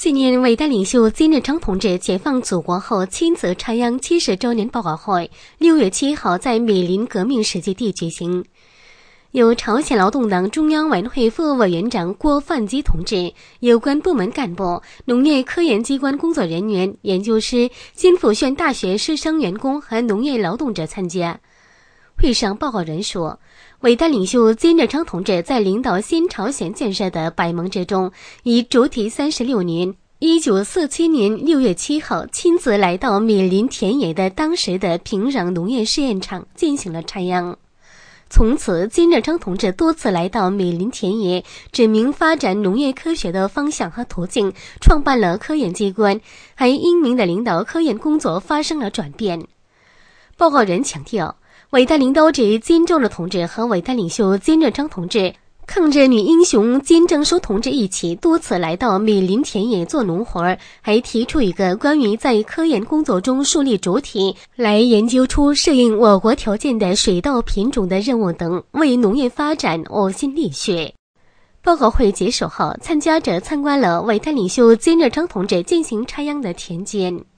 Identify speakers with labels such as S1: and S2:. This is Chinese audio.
S1: 纪念伟大领袖金日成同志解放祖国后亲自插秧70周年报告会6月7号在美林革命史迹地举行。由朝鲜劳动党中央委员会副委员长郭范基同志、有关部门干部、农业科研机关工作人员、研究师、金辅县大学师生员工和农业劳动者参加。会上报告人说，伟大领袖金日成同志在领导新朝鲜建设的百忙之中，以主体36年1947年6月7号亲自来到美林田野的当时的平壤农业试验场进行了插秧。从此，金日成同志多次来到美林田野，指明发展农业科学的方向和途径，创办了科研机关，还英明的领导科研工作发生了转变。报告人强调，伟大领导者金正日同志和伟大领袖金日成同志、抗日女英雄金正淑同志一起多次来到美林田野做农活，还提出一个关于在科研工作中树立主体，来研究出适应我国条件的水稻品种的任务等，为农业发展呕心沥血。报告会结束后，参加者参观了伟大领袖金日成同志进行插秧的田间。